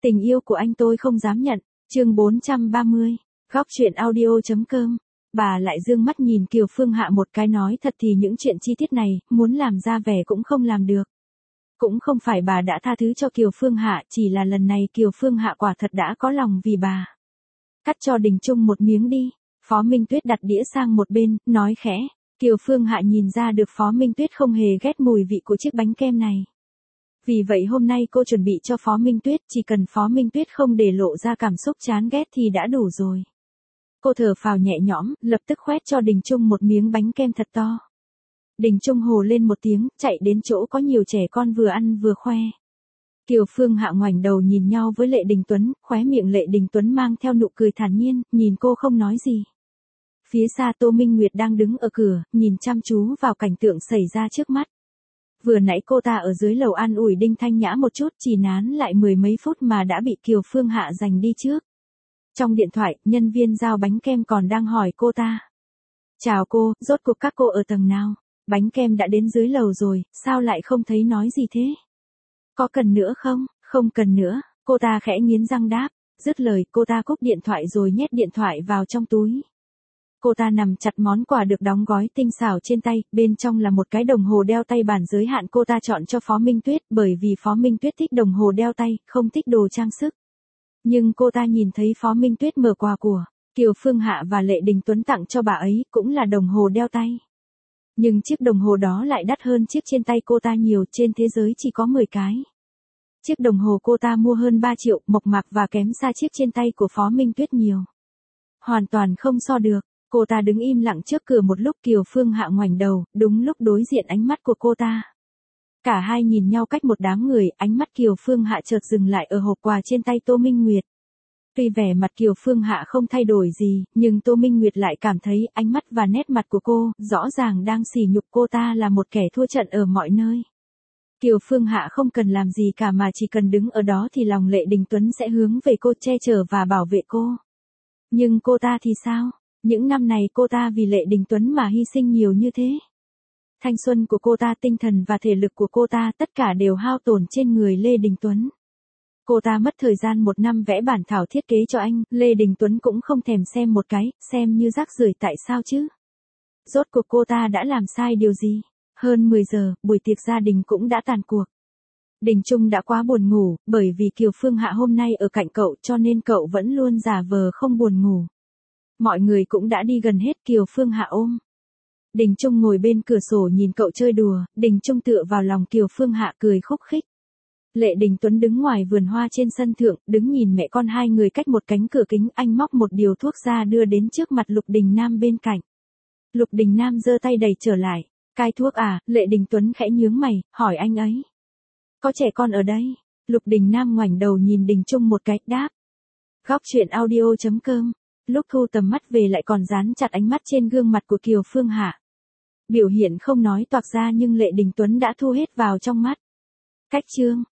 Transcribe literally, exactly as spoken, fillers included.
Tình yêu của anh tôi không dám nhận. Chương bốn trăm ba mươi. Góc truyện audio.com. Bà lại dương mắt nhìn Kiều Phương Hạ một cái, nói thật thì những chuyện chi tiết này, muốn làm ra vẻ cũng không làm được. Cũng không phải bà đã tha thứ cho Kiều Phương Hạ, chỉ là lần này Kiều Phương Hạ quả thật đã có lòng vì bà. Cắt cho Đình Trung một miếng đi. Phó Minh Tuyết đặt đĩa sang một bên, nói khẽ. Kiều Phương Hạ nhìn ra được Phó Minh Tuyết không hề ghét mùi vị của chiếc bánh kem này. Vì vậy hôm nay cô chuẩn bị cho Phó Minh Tuyết, chỉ cần Phó Minh Tuyết không để lộ ra cảm xúc chán ghét thì đã đủ rồi. Cô thở phào nhẹ nhõm, lập tức khoét cho Đình Trung một miếng bánh kem thật to. Đình Trung hồ lên một tiếng, chạy đến chỗ có nhiều trẻ con vừa ăn vừa khoe. Kiều Phương Hạ ngoảnh đầu nhìn nhau với Lệ Đình Tuấn, khóe miệng Lệ Đình Tuấn mang theo nụ cười thản nhiên, nhìn cô không nói gì. Phía xa Tô Minh Nguyệt đang đứng ở cửa, nhìn chăm chú vào cảnh tượng xảy ra trước mắt. Vừa nãy cô ta ở dưới lầu an ủi Đinh Thanh Nhã một chút, chỉ nán lại mười mấy phút mà đã bị Kiều Phương Hạ giành đi trước. Trong điện thoại, nhân viên giao bánh kem còn đang hỏi cô ta. Chào cô, rốt cuộc các cô ở tầng nào? Bánh kem đã đến dưới lầu rồi, sao lại không thấy nói gì thế? Có cần nữa không? Không cần nữa, cô ta khẽ nghiến răng đáp. Dứt lời, cô ta cúp điện thoại rồi nhét điện thoại vào trong túi. Cô ta nằm chặt món quà được đóng gói tinh xảo trên tay, bên trong là một cái đồng hồ đeo tay bản giới hạn cô ta chọn cho Phó Minh Tuyết, bởi vì Phó Minh Tuyết thích đồng hồ đeo tay, không thích đồ trang sức. Nhưng cô ta nhìn thấy Phó Minh Tuyết mở quà của Kiều Phương Hạ và Lệ Đình Tuấn tặng cho bà ấy, cũng là đồng hồ đeo tay. Nhưng chiếc đồng hồ đó lại đắt hơn chiếc trên tay cô ta nhiều, trên thế giới chỉ có mười cái. Chiếc đồng hồ cô ta mua hơn ba triệu, mộc mạc và kém xa chiếc trên tay của Phó Minh Tuyết nhiều. Hoàn toàn không so được. Cô ta đứng im lặng trước cửa một lúc, Kiều Phương Hạ ngoảnh đầu, đúng lúc đối diện ánh mắt của cô ta. Cả hai nhìn nhau cách một đám người, ánh mắt Kiều Phương Hạ chợt dừng lại ở hộp quà trên tay Tô Minh Nguyệt. Tuy vẻ mặt Kiều Phương Hạ không thay đổi gì, nhưng Tô Minh Nguyệt lại cảm thấy ánh mắt và nét mặt của cô, rõ ràng đang sỉ nhục cô ta là một kẻ thua trận ở mọi nơi. Kiều Phương Hạ không cần làm gì cả mà chỉ cần đứng ở đó thì lòng Lệ Đình Tuấn sẽ hướng về cô, che chở và bảo vệ cô. Nhưng cô ta thì sao? Những năm này cô ta vì Lệ Đình Tuấn mà hy sinh nhiều như thế. Thanh xuân của cô ta, tinh thần và thể lực của cô ta, tất cả đều hao tổn trên người Lê Đình Tuấn. Cô ta mất thời gian một năm vẽ bản thảo thiết kế cho anh, Lê Đình Tuấn cũng không thèm xem một cái, xem như rác rưởi tại sao chứ? Rốt cuộc cô ta đã làm sai điều gì? Hơn mười giờ, buổi tiệc gia đình cũng đã tàn cuộc. Đình Trung đã quá buồn ngủ, bởi vì Kiều Phương Hạ hôm nay ở cạnh cậu cho nên cậu vẫn luôn giả vờ không buồn ngủ. Mọi người cũng đã đi gần hết, Kiều Phương Hạ ôm Đình Trung ngồi bên cửa sổ nhìn cậu chơi đùa, Đình Trung tựa vào lòng Kiều Phương Hạ cười khúc khích. Lệ Đình Tuấn đứng ngoài vườn hoa trên sân thượng, đứng nhìn mẹ con hai người cách một cánh cửa kính, anh móc một điều thuốc ra đưa đến trước mặt Lục Đình Nam bên cạnh. Lục Đình Nam giơ tay đẩy trở lại. Cai thuốc à? Lệ Đình Tuấn khẽ nhướng mày, hỏi anh ấy. Có trẻ con ở đây. Lục Đình Nam ngoảnh đầu nhìn Đình Trung một cái, đáp. Góc truyện audio.com. Lúc thu tầm mắt về lại còn dán chặt ánh mắt trên gương mặt của Kiều Phương Hạ. Biểu hiện không nói toạc ra nhưng Lệ Đình Tuấn đã thu hết vào trong mắt. Cách chương.